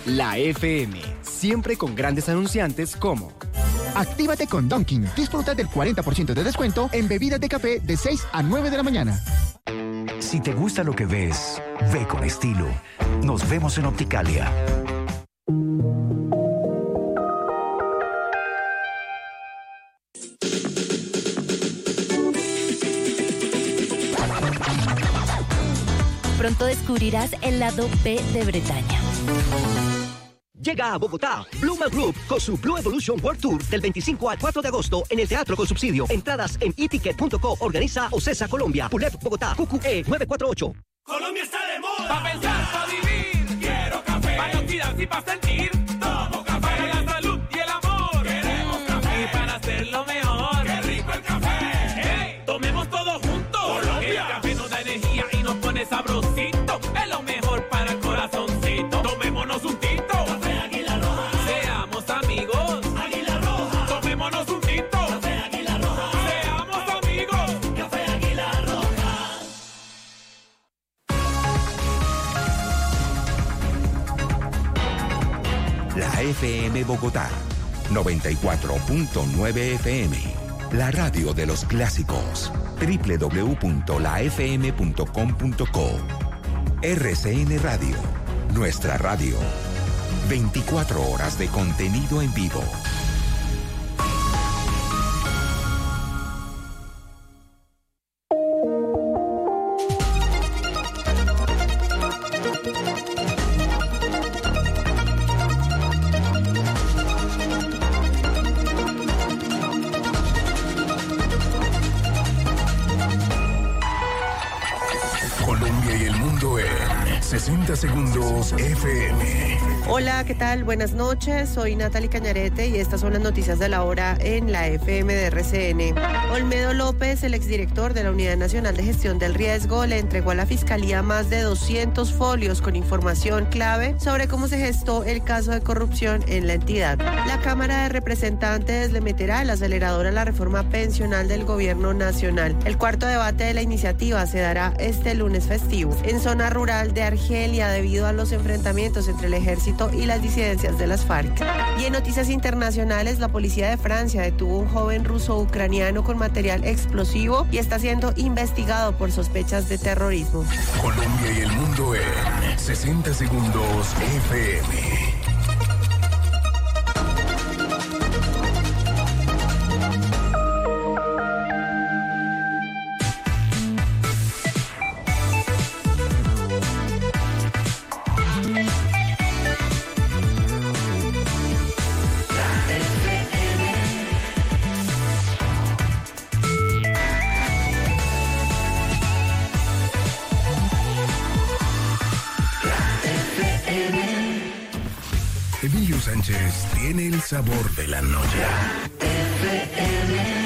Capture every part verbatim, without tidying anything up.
La F M, siempre con grandes anunciantes como... Actívate con Dunkin'. Disfruta del cuarenta por ciento de descuento en bebidas de café de seis a nueve de la mañana. Si te gusta lo que ves, ve con estilo. Nos vemos en Opticalia. Pronto descubrirás el lado B de Bretaña. Llega a Bogotá Bluma Group con su Blue Evolution World Tour del veinticinco al cuatro de agosto en el Teatro con Subsidio. Entradas en eticket punto co. Organiza Ocesa Colombia. Pulep Bogotá. Q Q E nueve cuatro ocho. Colombia está de moda. Pa' pensar, pa' vivir. Quiero café. Pa' oxidarse y pa' sentir. Tomo café. Para la salud y el amor. Queremos café. Y para hacerlo mejor. Qué rico el café. Hey, tomemos todo juntos. Colombia. El café nos da energía y nos pone sabrosito. Es lo mejor para el corazoncito. Tomémonos un tinto. Café Águila Roja. Seamos amigos. Águila Roja. Tomémonos un tinto. Café Águila Roja. Seamos amigos. Café Águila Roja. La F M Bogotá, noventa y cuatro punto nueve F M, la radio de los clásicos, doble u doble u doble u punto la f m punto com punto co. R C N Radio, nuestra radio, veinticuatro horas de contenido en vivo. sesenta segundos F M. Hola, ¿qué tal? Buenas noches, soy Natalie Cañarete y estas son las noticias de la hora en la F M de R C N. Olmedo López, el exdirector de la Unidad Nacional de Gestión del Riesgo, le entregó a la Fiscalía más de doscientos folios con información clave sobre cómo se gestó el caso de corrupción en la entidad. La Cámara de Representantes le meterá el acelerador a la reforma pensional del Gobierno Nacional. El cuarto debate de la iniciativa se dará este lunes festivo en zona rural de Argelia debido a los enfrentamientos entre el ejército y las disidencias de las FARC. Y en noticias internacionales, la policía de Francia detuvo a un joven ruso-ucraniano con material explosivo y está siendo investigado por sospechas de terrorismo. Colombia y el mundo en sesenta segundos F M. Emilio Sánchez tiene el sabor de la noche. F M.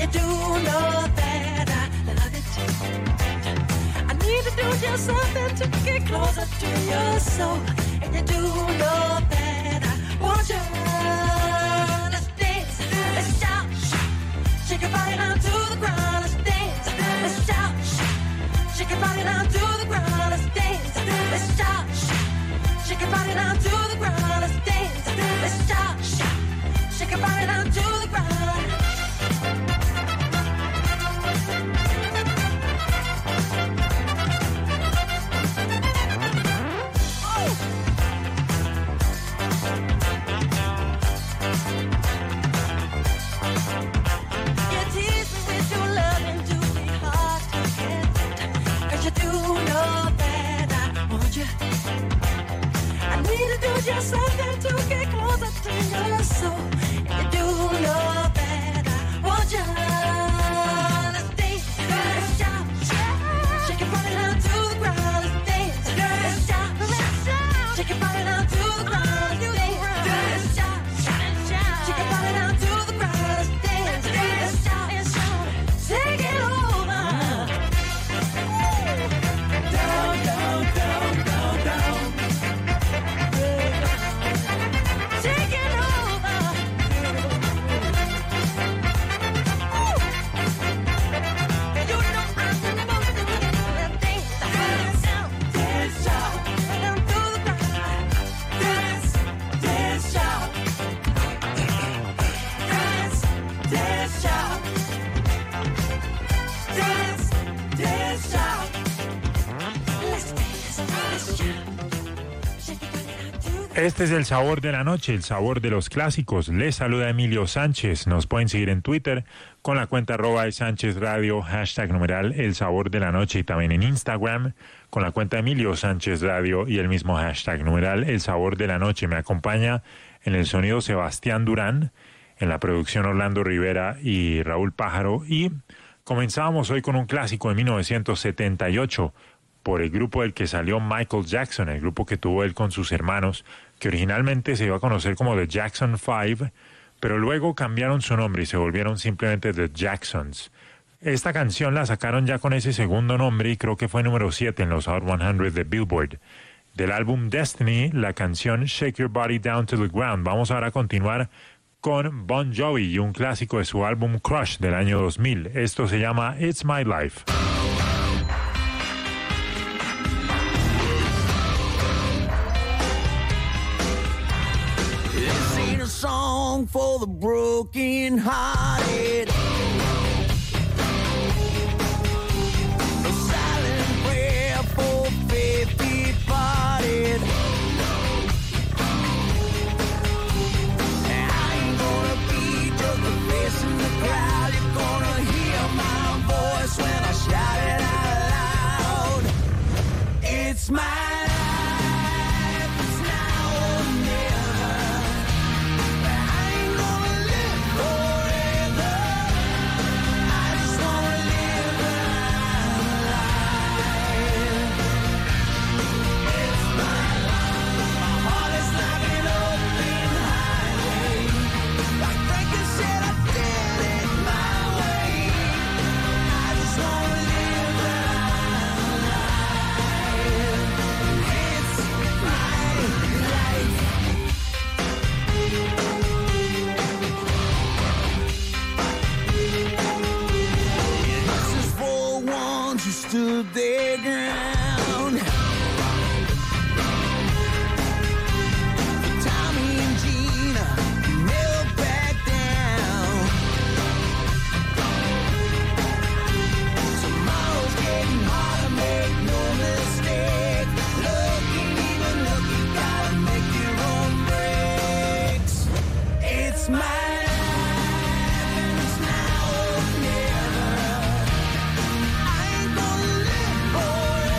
you do know that I love it. I need to do just something to get closer to your soul. And you do know that I want you. Let's dance, let's shout, shake your body down to the ground. Let's dance, let's shout, shake your body down to the ground. Let's dance, let's shout, shake your body down to the ground. Let's dance, let's shout, shake your body down to the ground. Just something to get closer to your soul. You do know that I want you. Let's dance, let's shout, shake your body down to the ground. Let's dance, let's shout, shake your body down to the ground. Let's dance, let's shout, shake your body down to the ground. Let's dance, let's shout, take it over. Down, down, down, down, down. Este es el sabor de la noche, el sabor de los clásicos. Les saluda Emilio Sánchez. Nos pueden seguir en Twitter con la cuenta arroba de Sánchez Radio, hashtag numeral el sabor de la noche, y también en Instagram con la cuenta Emilio Sánchez Radio y el mismo hashtag numeral el sabor de la noche. Me acompaña en el sonido Sebastián Durán, en la producción Orlando Rivera y Raúl Pájaro, y comenzábamos hoy con un clásico de mil novecientos setenta y ocho por el grupo del que salió Michael Jackson, el grupo que tuvo él con sus hermanos, que originalmente se iba a conocer como The Jackson Five, pero luego cambiaron su nombre y se volvieron simplemente The Jacksons. Esta canción la sacaron ya con ese segundo nombre y creo que fue número siete en los Hot cien de Billboard. Del álbum Destiny, la canción Shake Your Body Down to the Ground. Vamos ahora a continuar con Bon Jovi y un clásico de su álbum Crush del año dos mil. Esto se llama It's My Life. A song for the broken hearted, a silent prayer for faith departed. And I ain't gonna be just a face in the crowd. You're gonna hear my voice when I shout it out loud. It's my stood their ground. Tommy and Gina never back down. Tomorrow's getting harder, make no mistake. Look, even look, you gotta make your own breaks. It's my for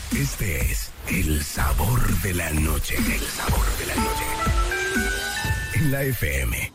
Este es el sabor de la noche. El sabor de la noche. En la F M.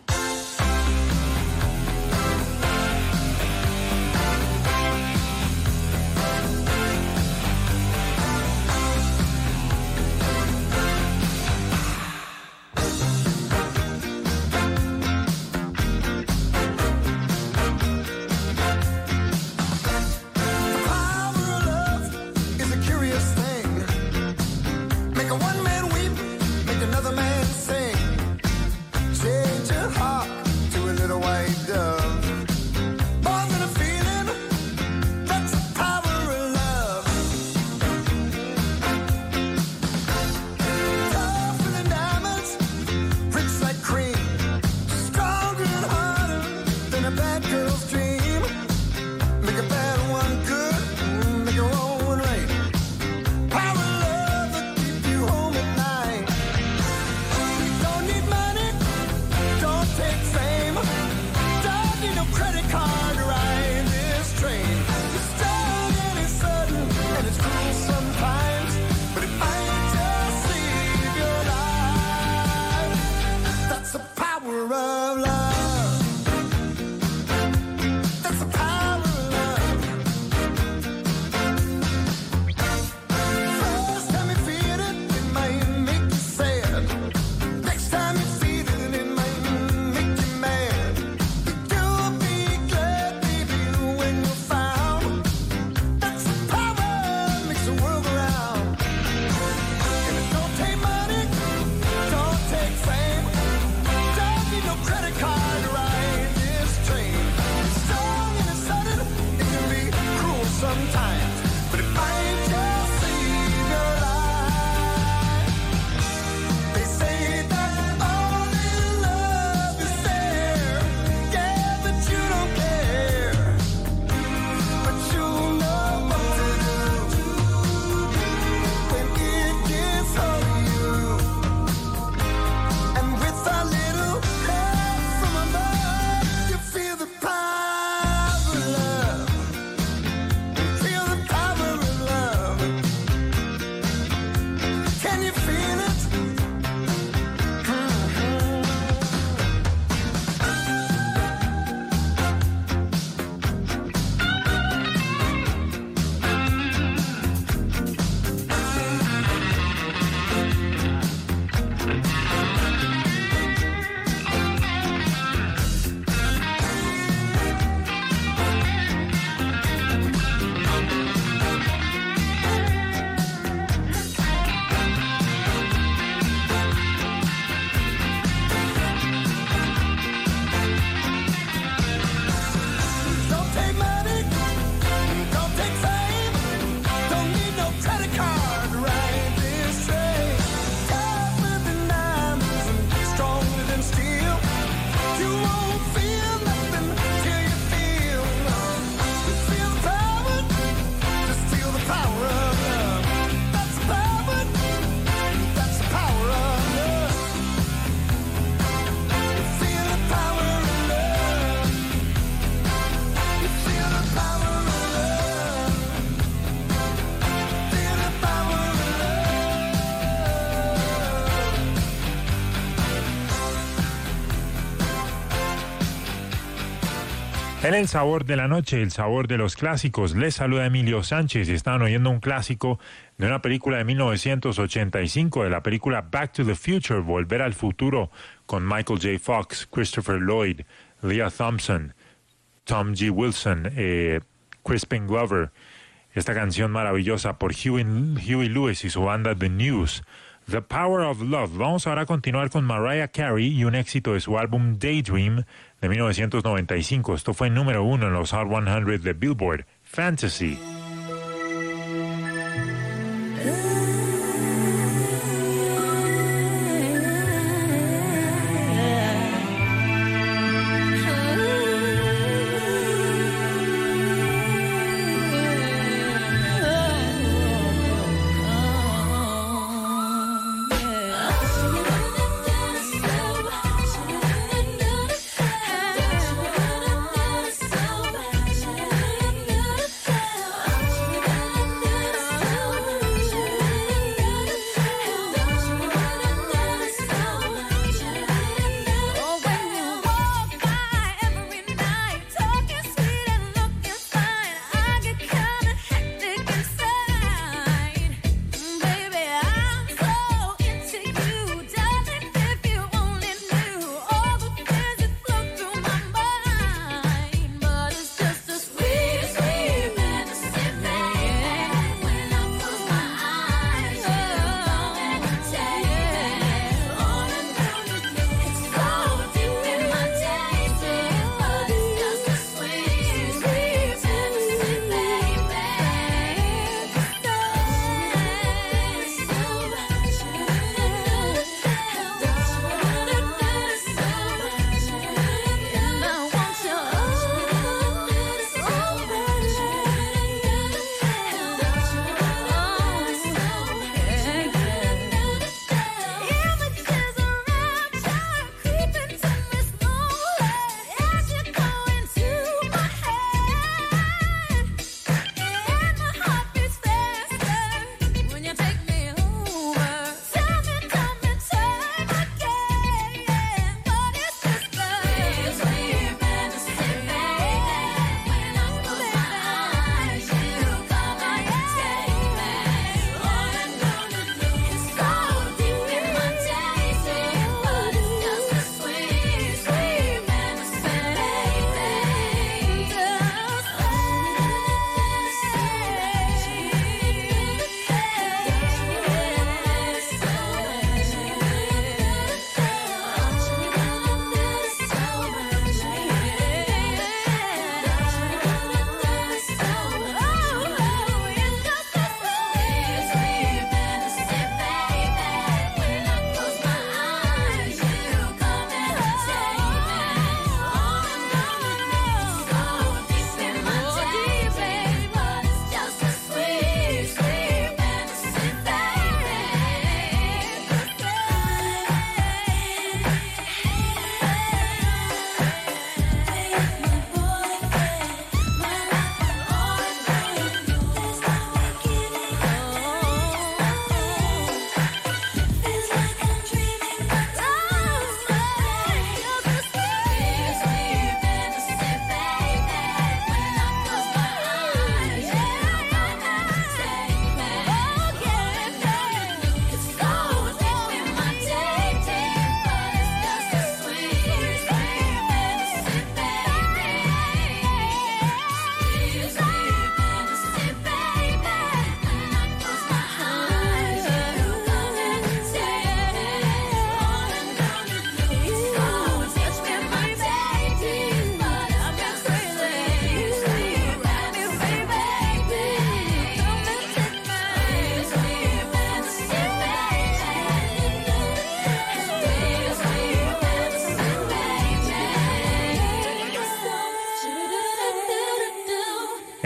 En el sabor de la noche, el sabor de los clásicos, les saluda Emilio Sánchez y están oyendo un clásico de una película de mil novecientos ochenta y cinco, de la película Back to the Future, Volver al Futuro, con Michael J. Fox, Christopher Lloyd, Leah Thompson, Tom G. Wilson, eh, Crispin Glover. Esta canción maravillosa por Huey, Huey Lewis y su banda The News. The Power of Love. Vamos ahora a continuar con Mariah Carey y un éxito de su álbum Daydream de mil novecientos noventa y cinco. Esto fue número uno en los Hot cien de Billboard. Fantasy.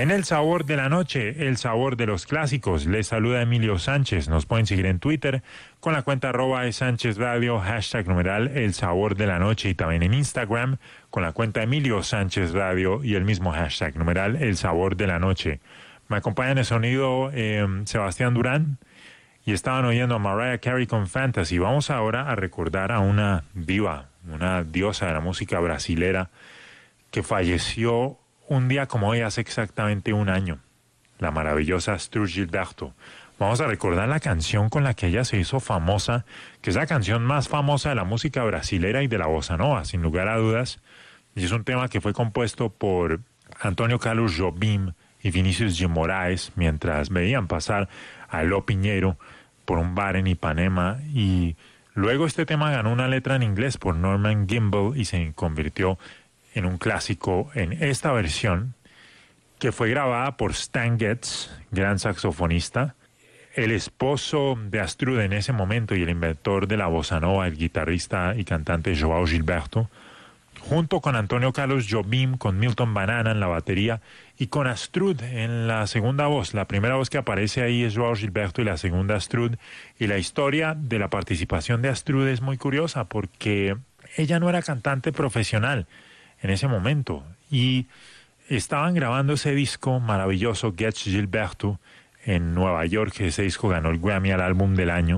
En El Sabor de la Noche, el sabor de los clásicos, les saluda Emilio Sánchez. Nos pueden seguir en Twitter con la cuenta arroba Sánchez Radio, hashtag numeral El Sabor de la Noche, y también en Instagram con la cuenta Emilio Sánchez Radio y el mismo hashtag numeral El Sabor de la Noche. Me acompaña en el sonido eh, Sebastián Durán y estaban oyendo a Mariah Carey con Fantasy. Vamos ahora a recordar a una diva, una diosa de la música brasilera que falleció un día como hoy hace exactamente un año, la maravillosa Astrud Gilberto. Vamos a recordar la canción con la que ella se hizo famosa, que es la canción más famosa de la música brasilera y de la bossa nova, sin lugar a dudas. Y es un tema que fue compuesto por Antonio Carlos Jobim y Vinicius de Moraes mientras veían pasar a Lo Piñero por un bar en Ipanema. Y luego este tema ganó una letra en inglés por Norman Gimbel y se convirtió en un clásico en esta versión, que fue grabada por Stan Getz, gran saxofonista, el esposo de Astrud en ese momento y el inventor de la bossa nova, el guitarrista y cantante João Gilberto, junto con Antonio Carlos Jobim, con Milton Banana en la batería y con Astrud en la segunda voz. La primera voz que aparece ahí es João Gilberto y la segunda Astrud. Y la historia de la participación de Astrud es muy curiosa porque ella no era cantante profesional en ese momento y estaban grabando ese disco maravilloso, Getz Gilberto, en Nueva York. Ese disco ganó el Grammy al álbum del año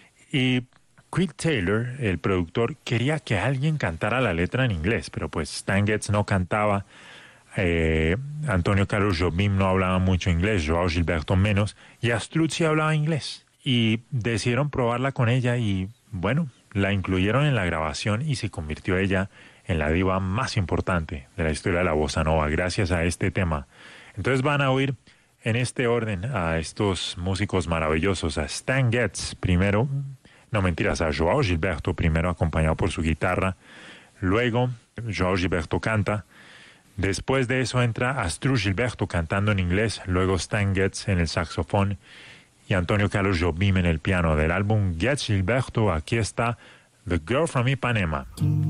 y Creed Taylor, el productor, quería que alguien cantara la letra en inglés, pero pues Stan Getz no cantaba, eh, Antonio Carlos Jobim no hablaba mucho inglés, João Gilberto menos, y Astrud sí hablaba inglés y decidieron probarla con ella y bueno, la incluyeron en la grabación y se convirtió ella en la diva más importante de la historia de la bossa nova, gracias a este tema. Entonces van a oír en este orden a estos músicos maravillosos, a Stan Getz primero, no mentiras, a João Gilberto primero acompañado por su guitarra, luego João Gilberto canta, después de eso entra Astrud Gilberto cantando en inglés, luego Stan Getz en el saxofón y Antonio Carlos Jobim en el piano. Del álbum Getz Gilberto, aquí está The Girl from Ipanema.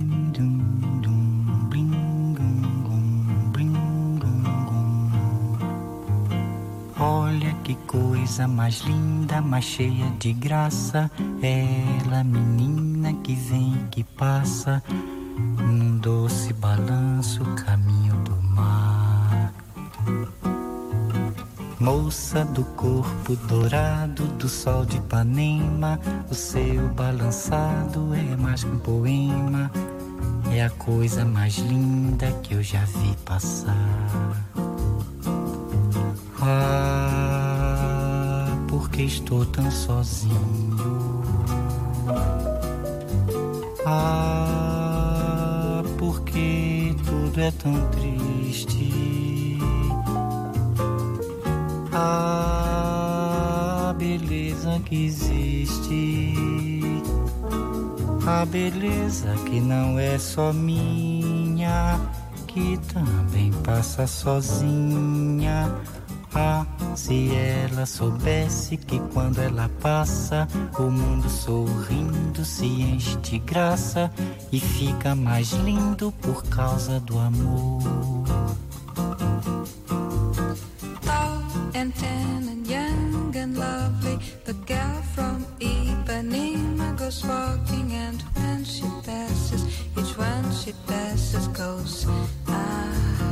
Olha que coisa mais linda, mais cheia de graça. Ela, menina que vem e que passa, num doce balanço, caminho do mar. Moça do corpo dourado do sol de Ipanema, o seu balançado é mais que um poema. É a coisa mais linda que eu já vi passar. Ah, porque estou tão sozinho. Ah, porque tudo é tão triste. Ah, beleza que existe. A beleza que não é só minha, que também passa sozinha. Ah, se ela soubesse que quando ela passa, o mundo sorrindo se enche de graça e fica mais lindo por causa do amor. Tall and tan and young and lovely, the girl from Ipanema goes walking, and when she passes, each one she passes goes ah.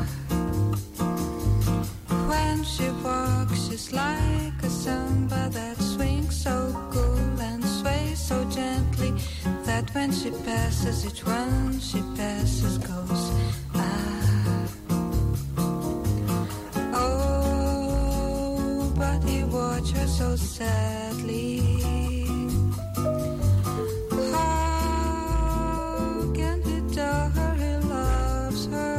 When she walks, she's like a samba that swings so cool and sways so gently that when she passes, each one she passes goes ah. Oh, but he watched her so sadly. How can he tell her he loves her?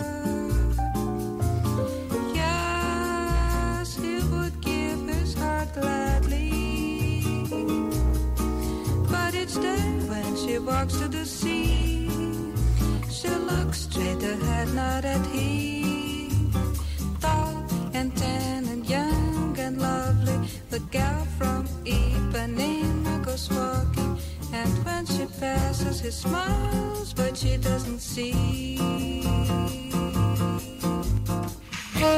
Gladly, but each day when she walks to the sea, she looks straight ahead, not at him. Tall and tan and young and lovely, the girl from Ipanema goes walking, and when she passes, he smiles, but she doesn't see.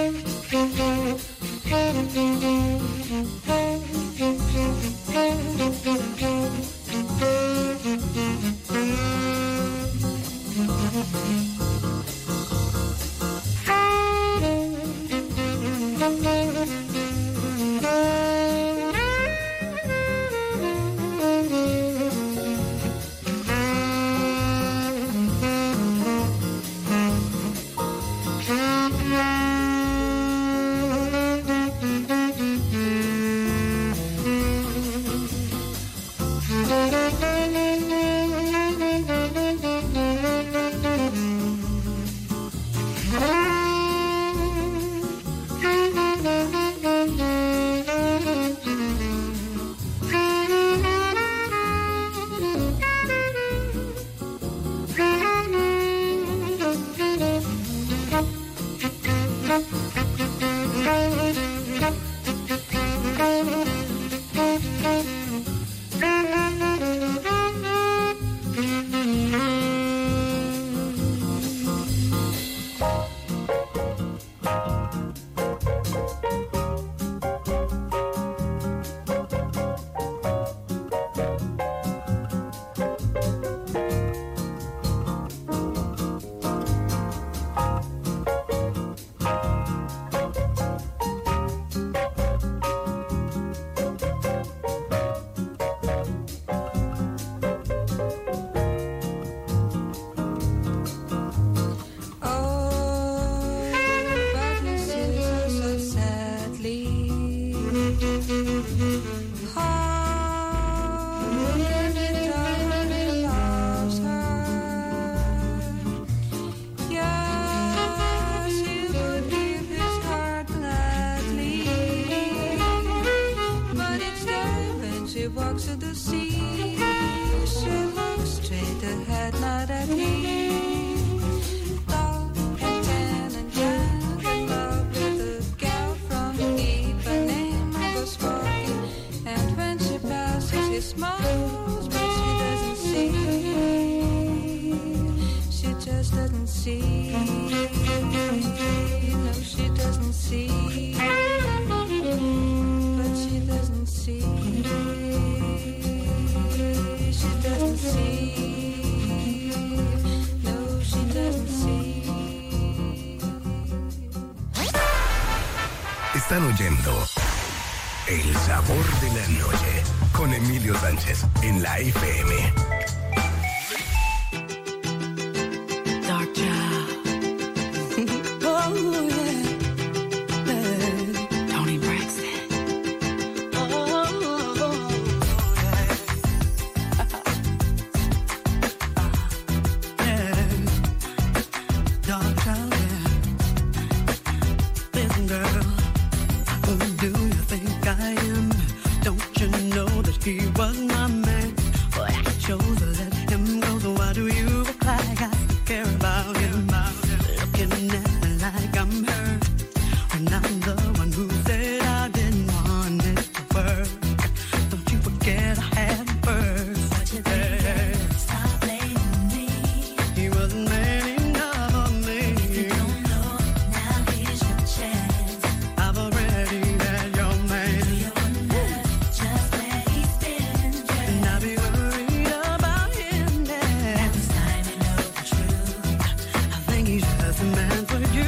Están oyendo El Sabor de la Noche con Emilio Sánchez en la F M. Dark Child. Oh, yeah. Yeah. Tony Braxton. Oh, yeah. Yeah. Dark Child, yeah. Listen, girl. Who do you think I am? Don't you know that he was my man? But I chose to let him go, so why do you act like I care about him? Looking at me like I'm hurt, when I'm the one who said I didn't want it to work. Don't you forget I had him first. What you think? Stop blaming me. He wasn't man enough for me. If you don't know, now here's your chance. I've already had your man. Do you wonder just where he's been? And I'll be worried about him now. Now it's time to know the truth. I think he's just a man for you.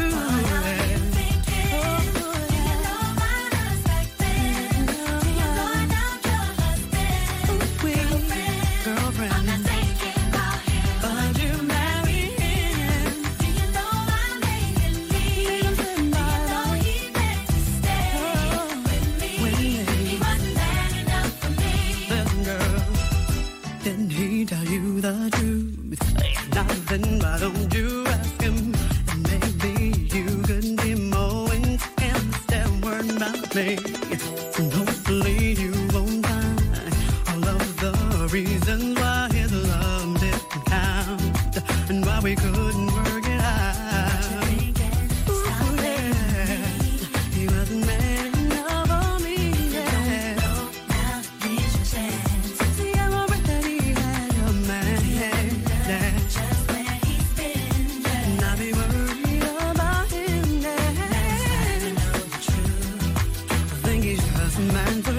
Didn't he tell you the truth? Nothing, why don't you ask him? And maybe you could be more and instead word about me. And hopefully you won't find all of the reasons why his love didn't count and why we couldn't work it out. Ooh, yeah. He wasn't man enough for me, yeah. See, I'm already had your man, yeah. And I'll be worried about him, yeah.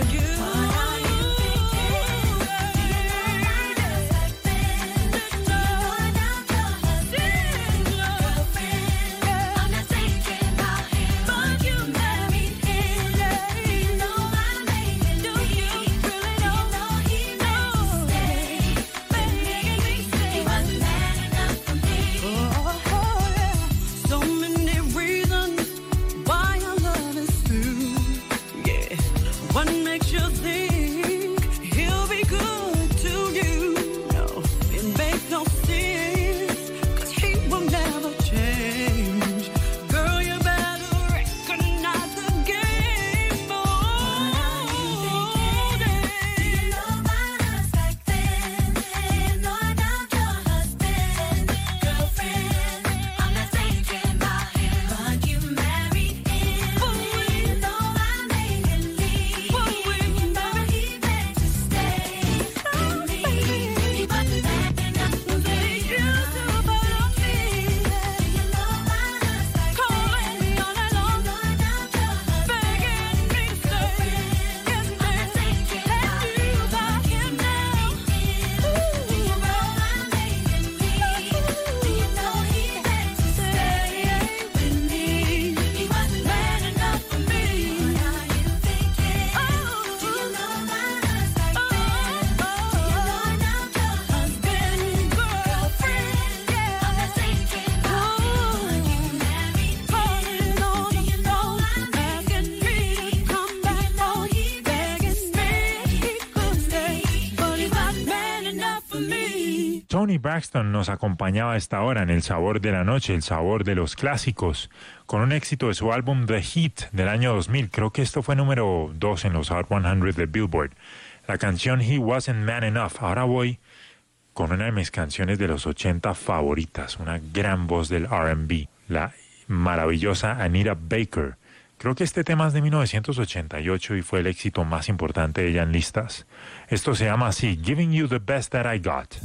Toni Braxton nos acompañaba a esta hora en El Sabor de la Noche, el sabor de los clásicos, con un éxito de su álbum The Heat del año dos mil. Creo que esto fue número dos en los Hot cien de Billboard. La canción He Wasn't Man Enough. Ahora voy con una de mis canciones de los ochenta favoritas, una gran voz del R and B, la maravillosa Anita Baker. Creo que este tema es de mil novecientos ochenta y ocho y fue el éxito más importante de ella en listas. Esto se llama así, Giving You the Best That I Got.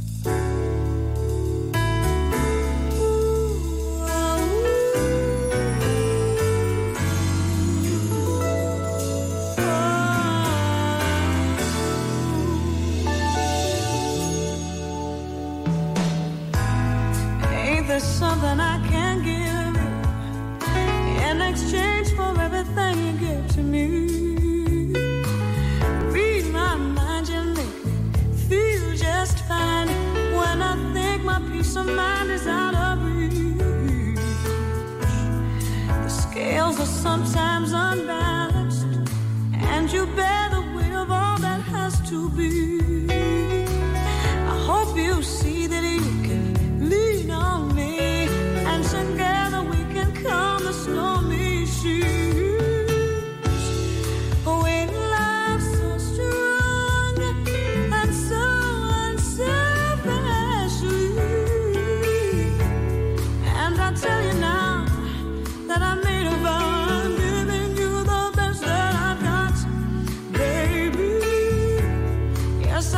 Ain't there something I can give you in exchange for everything you give to me? Read my mind, you make me feel just fine. When I think my peace of mind is out of reach, the scales are sometimes unbalanced, and you bear the weight of all that has to be. I hope you see that you can lean on me, and together we can calm the stormy seas. We love so strong and so unselfishly, and I tell you now that I made a vow, I'm giving you the best that I've got, baby. Yes,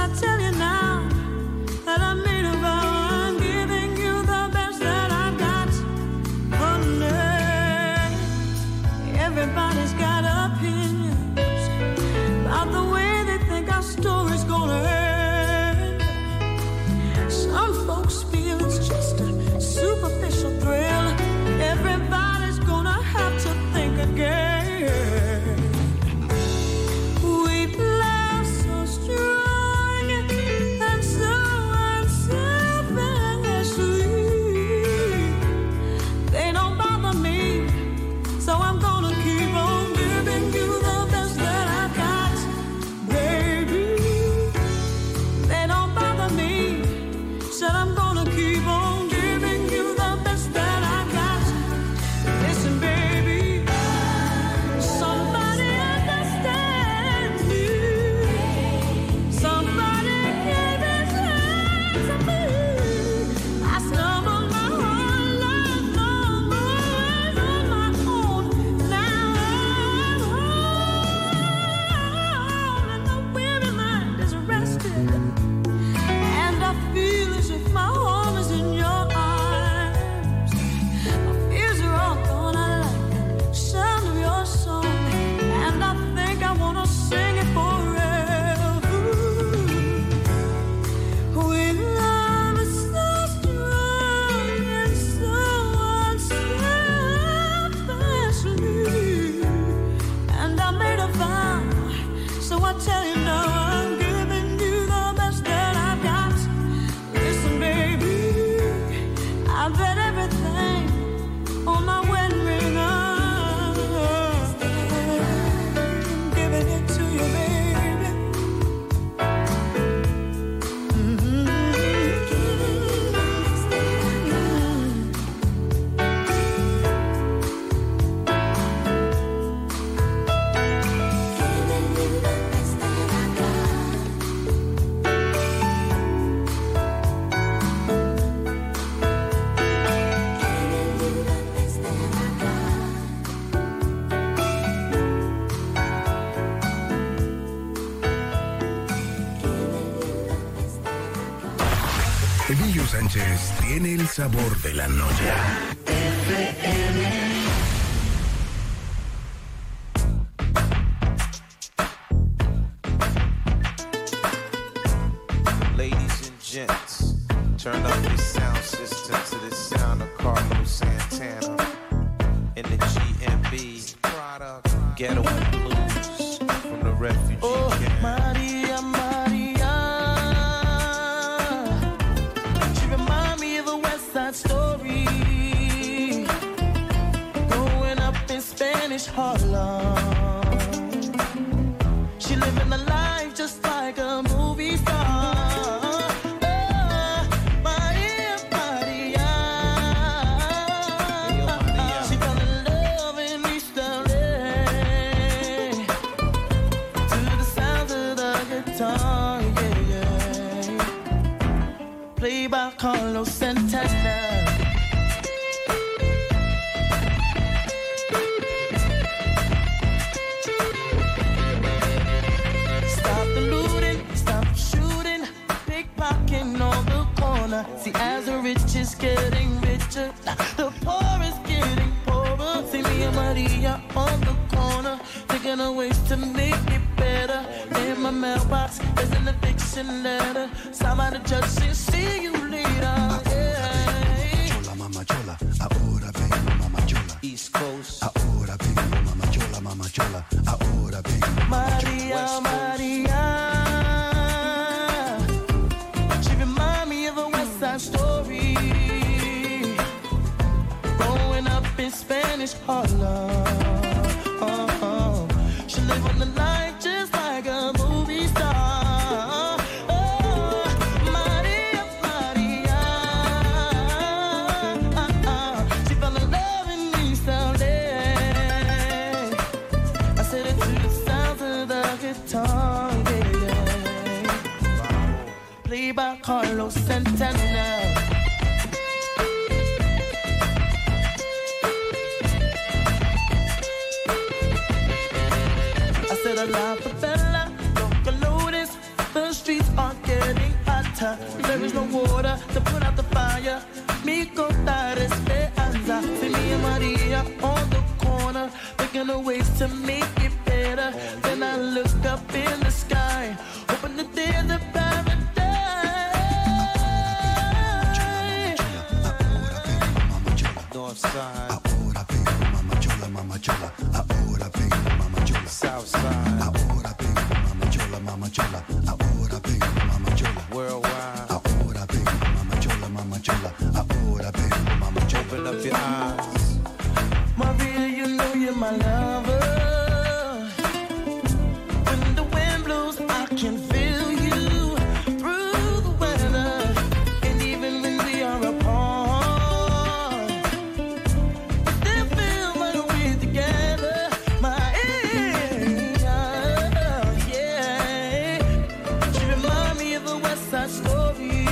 Emilio Sánchez tiene el sabor de la noche. Ladies and gents, turn up your sound system to the sound of Carlos Santana in the G M B Ghetto Blues from the refugee oh, camp. Maria, Maria, she remind me of a West Side Story, growing up in Spanish Harlem. She living a life just like a movie star. Played by Carlos Santana. Stop the looting, stop the shooting, pickpocketing on the corner. See, as the rich is getting richer, the poor is getting poorer. See me and Maria on the corner, thinking of ways to make it better. In my mailbox, there's an eviction letter. Signed by the judge saying, see you later. Yeah. Chola, mama chola, ahora vengo, mama chola. East Coast. Ahora vengo, mama chola, mama chola. Ahora vengo, mama chola. Maria, Maria. She remind me of a West Side Story, growing up in Spanish Harlem. Uh-huh. She live on the line just like a movie star. Oh, Maria, Maria. Uh-uh. She fell in love in East L A. I said it to the sounds of the guitar, yeah. Played by Carlos Santana. A la favela, don't notice, the streets are getting hotter. There is no water to put out the fire. Mi contar esperanza. See me and Maria on the corner, thinking of ways to make it better. Then I look up in the sky, hoping that there's a paradise. North side. Ahora vengo, mama chola, mama chola. Ahora vengo, mama chola. South side. Ahora vengo, mama chola, mama chola. Ahora vengo, mama chola. Worldwide. Ahora vengo, mama chola, mama chola. Ahora vengo, mama chola. Open up your eyes. Maria, you know you're my lover. When the wind blows, I can feel you through the weather. And even when we are apart, still feel like we're together. My yeah. She remind me of a West Side Story,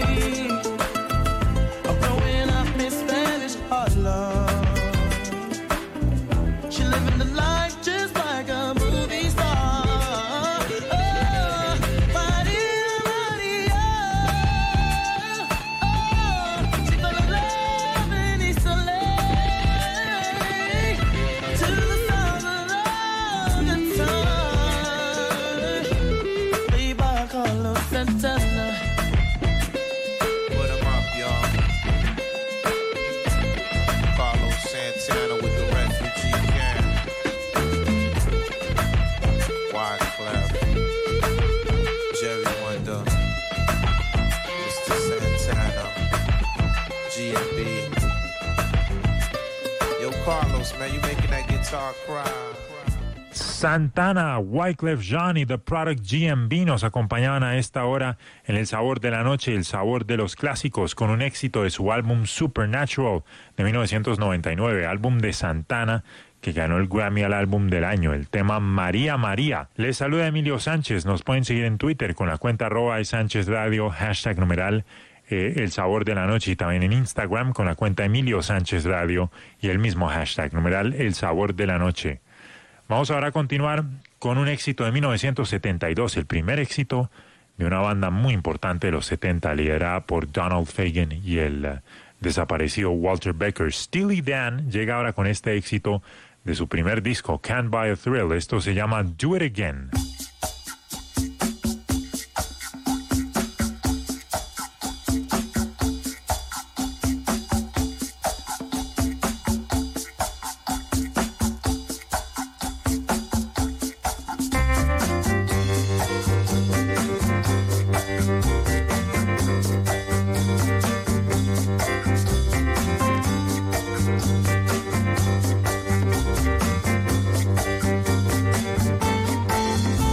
of growing up in Spanish Harlem. She living the life just like a movie star. Oh, Maria, Maria. Oh, she fell in love in East L A. To the sound of the guitar. Played by Carlos Santana. Put 'em up, y'all. Carlos Santana with the refugee camp. Wyclef, Jerry Wonder, Mister Santana, G M B. Yo, Carlos, man, you making that guitar cry. Santana, Wyclef Jean y The Product G M B nos acompañaban a esta hora en El Sabor de la Noche, el sabor de los clásicos, con un éxito de su álbum Supernatural de mil novecientos noventa y nueve, álbum de Santana que ganó el Grammy al álbum del año, el tema María María. Les saluda Emilio Sánchez, nos pueden seguir en Twitter con la cuenta arroba de Sánchez Radio, hashtag numeral eh, El Sabor de la Noche, y también en Instagram con la cuenta Emilio Sánchez Radio y el mismo hashtag numeral El Sabor de la Noche. Vamos ahora a continuar con un éxito de mil novecientos setenta y dos, el primer éxito de una banda muy importante de los setenta, liderada por Donald Fagen y el uh, desaparecido Walter Becker. Steely Dan llega ahora con este éxito de su primer disco, Can't Buy a Thrill. Esto se llama Do It Again. Thank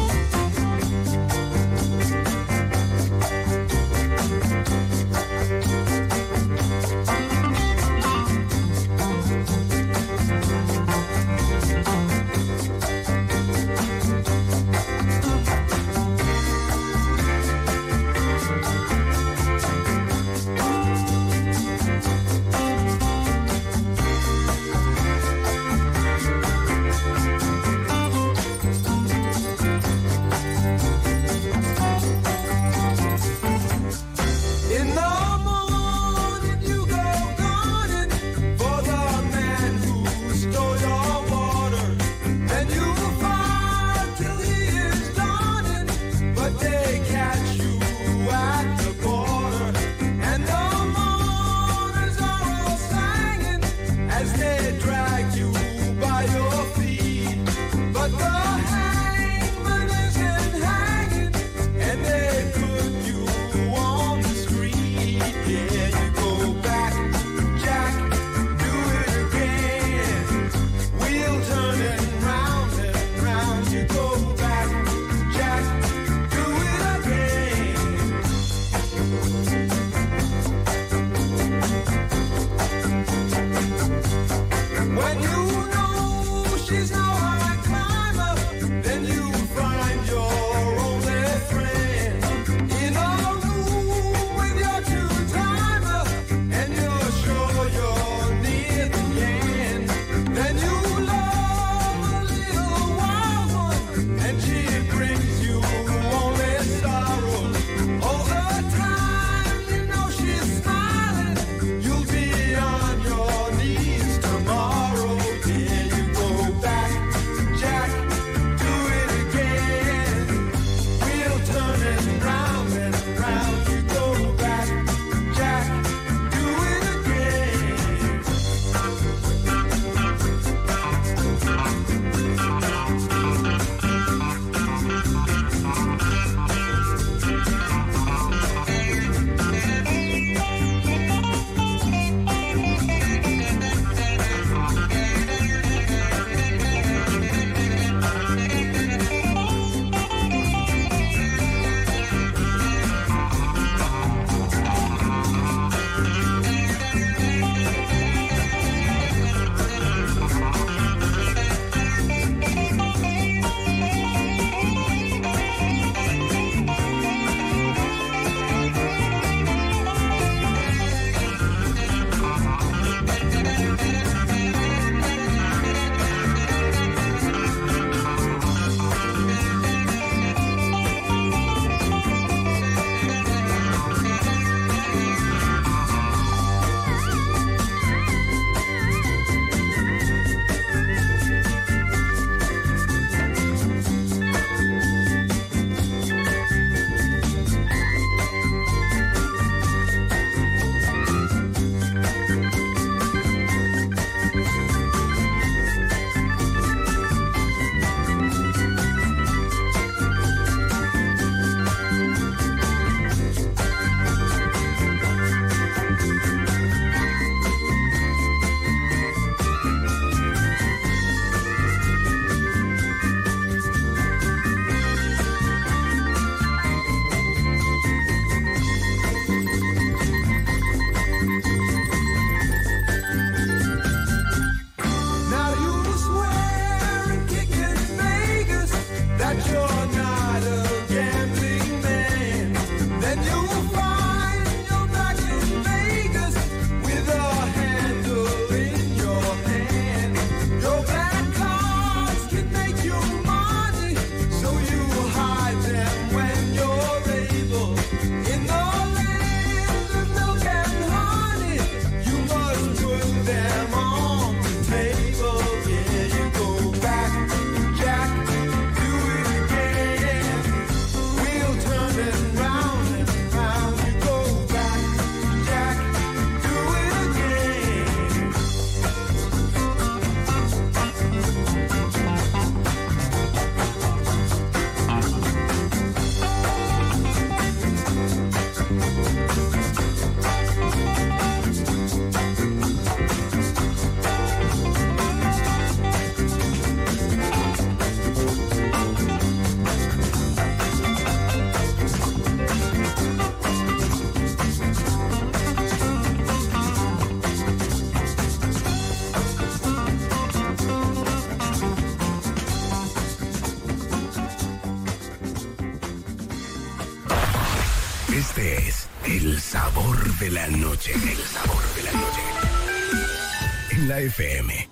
Este es el sabor de la noche. El sabor de la noche. En la F M.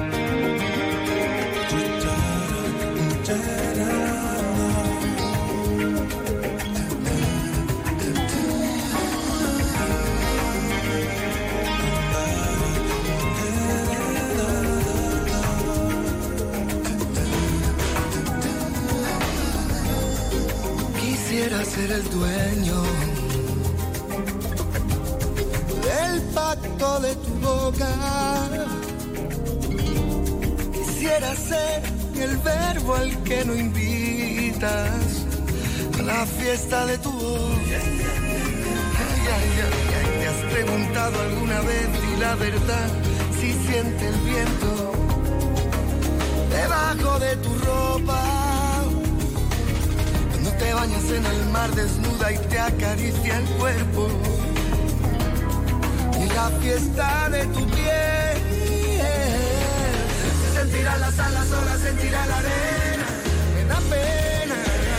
Quisiera ser el dueño del pacto de tu boca. Quisiera ser el verbo al que no invitas a la fiesta de tu voz. Ay, ay, ay, ay, ¿te has preguntado alguna vez y la verdad si siente el viento debajo de tu ropa? Te bañas en el mar desnuda y te acaricia el cuerpo. Y la fiesta de tu piel. Sentirá las alas solas, sentirá la arena. Me da pena.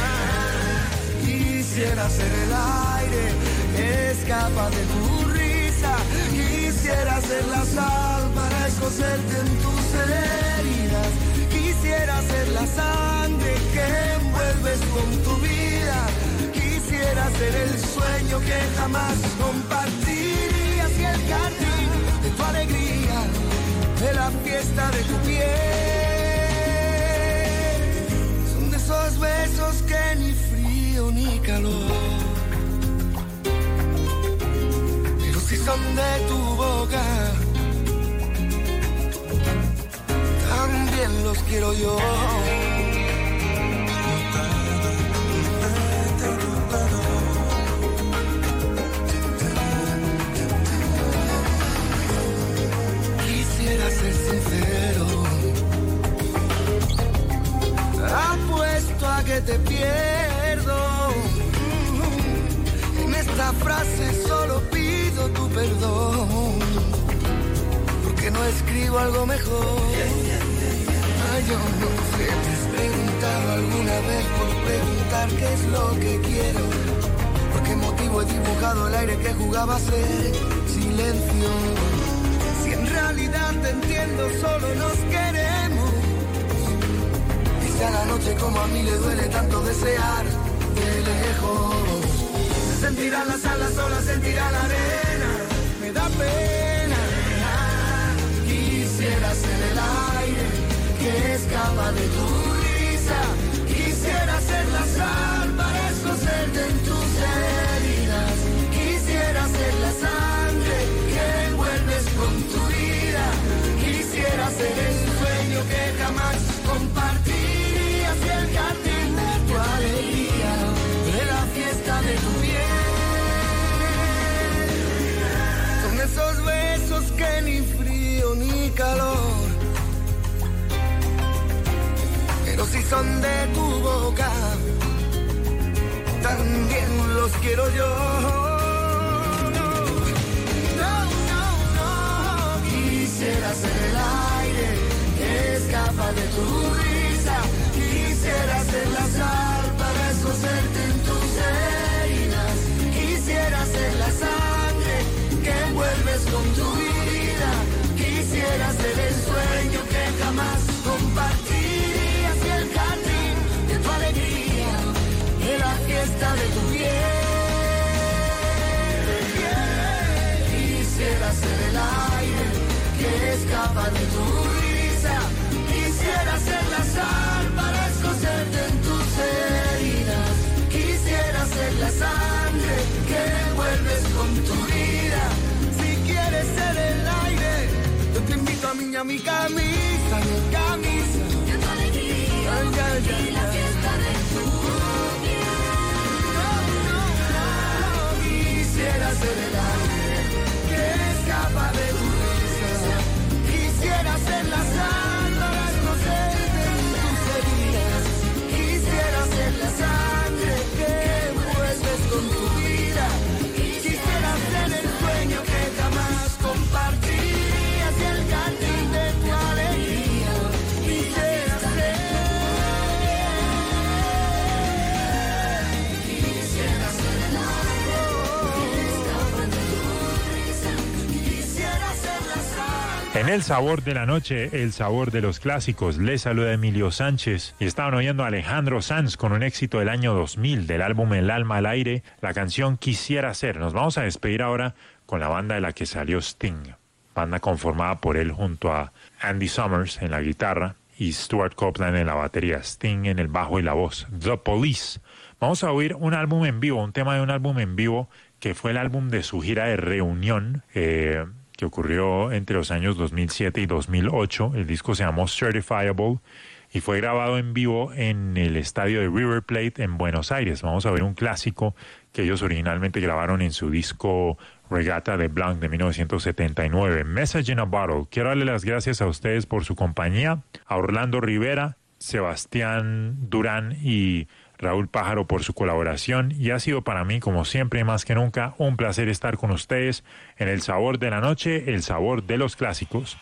Quisiera ser el aire, escapa de tu risa. Quisiera ser la sal para escocerte en tus heridas. Quisiera ser la sangre que envuelves con tu vida. Quisiera ser el sueño que jamás compartirías y el jardín de tu alegría, de la fiesta de tu piel. Son de esos besos que ni frío ni calor, pero si son de tu boca, también los quiero yo. Quisiera ser sincero, apuesto a que te pierdo. En esta frase solo pido tu perdón, porque no escribo algo mejor. Ay, yo no sé, te has preguntado alguna vez por preguntar qué es lo que quiero. ¿Por qué motivo he dibujado el aire que jugaba a ser silencio? Si en realidad te entiendo, solo nos queremos. Dice a la noche como a mí le duele tanto desear de lejos. Se sentirán las alas solas, sentirá la arena. Me da pena. Quisiera ser el aire que escapa de tu risa. Quisiera ser la sal para escocerte en tus heridas. Quisiera ser la sangre que envuelves con tu vida. Quisiera ser el sueño que jamás compartirías y el jardín de tu alegría, de la fiesta de tu piel. Son esos besos que ni frío ni calor, pero si son de tu boca, también los quiero yo. No, no, no, no. Quisiera ser el aire que escapa de tu risa. Quisiera ser la sal para escocerte en tus heridas. Quisiera ser la sangre que envuelves con tu vida. Quisiera ser el sueño que jamás compartirías y el jardín de tu alegría, de la fiesta de tu piel. Quisiera ser el aire que escapa de tu risa. Quisiera ser la sal para escocerte en tus heridas. Quisiera ser la sangre que envuelves con tu vida. Si quieres ser el aire, yo te invito a mí, a mi camisa, mi camisa. De tu alegría, ay, ay, ay, y la fiesta de tu piel. No, no, no. Quisiera ser el aire que escapa de tu risa. Quisiera ser la sal para escocerte en tus heridas. Quisiera ser la sangre que envuelves con tu vida. Quisiera ser el sueño que jamás compartirías y el jardín de tu alegría. Quisiera ser En el sabor de la noche, el sabor de los clásicos, les saluda Emilio Sánchez y estaban oyendo a Alejandro Sanz con un éxito del año dos mil del álbum El alma al aire, la canción Quisiera ser. Nos vamos a despedir ahora con la banda de la que salió Sting, banda conformada por él junto a Andy Summers en la guitarra y Stuart Copeland en la batería, Sting en el bajo y la voz, The Police. Vamos a oír un álbum en vivo, un tema de un álbum en vivo que fue el álbum de su gira de reunión, eh, que ocurrió entre los años dos mil siete y dos mil ocho. El disco se llamó Certifiable y fue grabado en vivo en el estadio de River Plate en Buenos Aires. Vamos a ver un clásico que ellos originalmente grabaron en su disco Regatta de Blanc de mil novecientos setenta y nueve, Message in a Bottle. Quiero darle las gracias a ustedes por su compañía, a Orlando Rivera, Sebastián Durán y Raúl Pájaro por su colaboración, y ha sido para mí, como siempre y más que nunca, un placer estar con ustedes en El Sabor de la Noche, el sabor de los clásicos.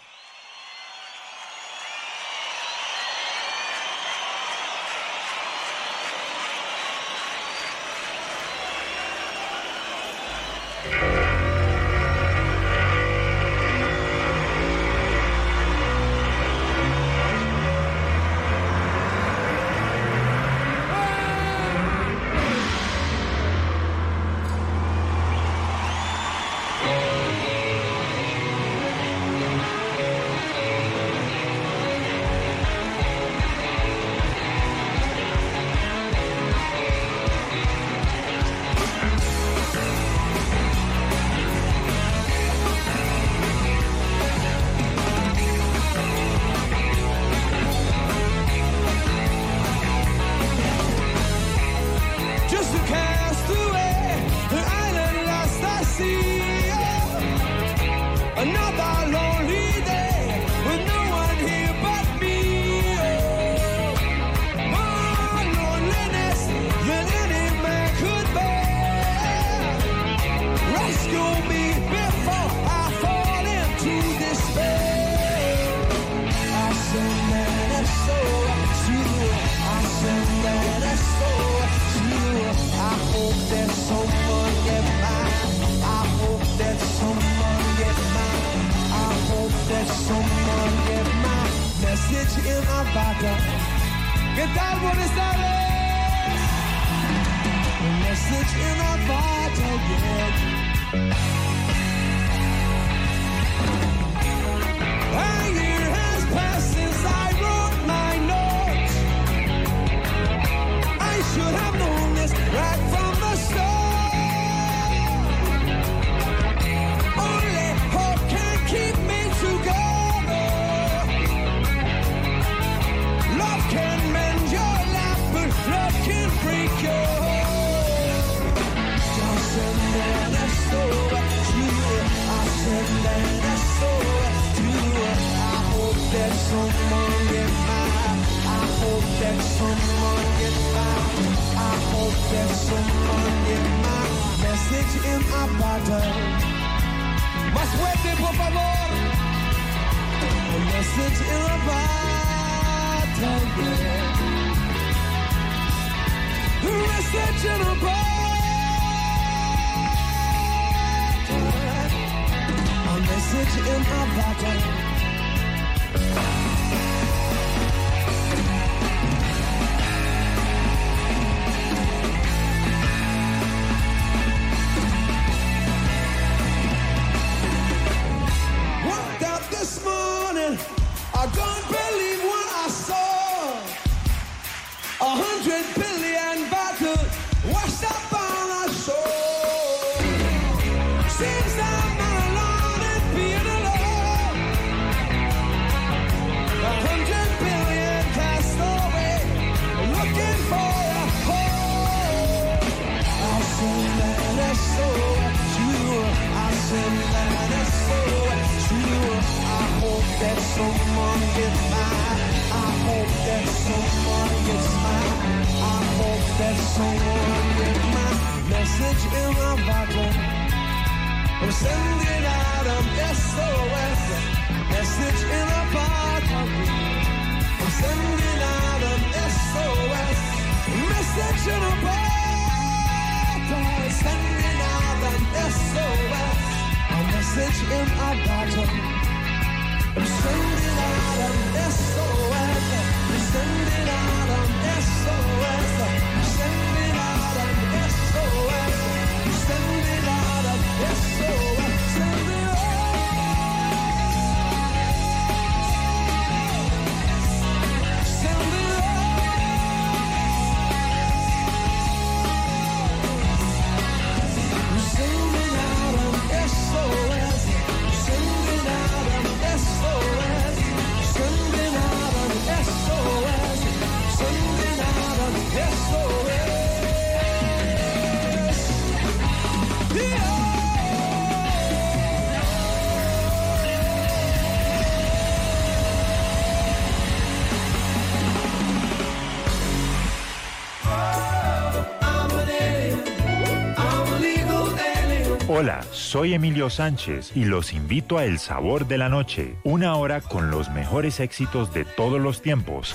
Hola, soy Emilio Sánchez y los invito a El Sabor de la Noche, una hora con los mejores éxitos de todos los tiempos.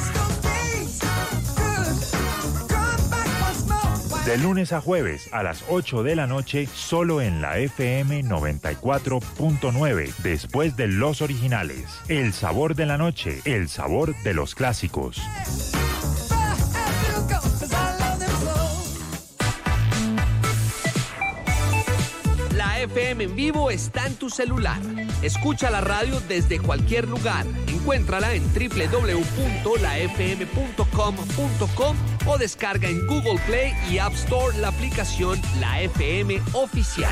De lunes a jueves a las ocho de la noche, solo en la F M noventa y cuatro punto nueve, después de los originales. El Sabor de la Noche, el sabor de los clásicos. La F M en vivo está en tu celular. Escucha la radio desde cualquier lugar. Encuéntrala en doble u doble u doble u punto la f m punto com punto com o descarga en Google Play y App Store la aplicación La F M Oficial.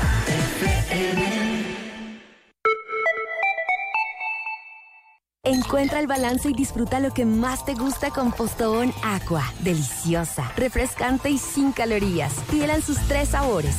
Encuentra el balance y disfruta lo que más te gusta con Postobón Aqua. Deliciosa, refrescante y sin calorías. Pídela en sus tres sabores.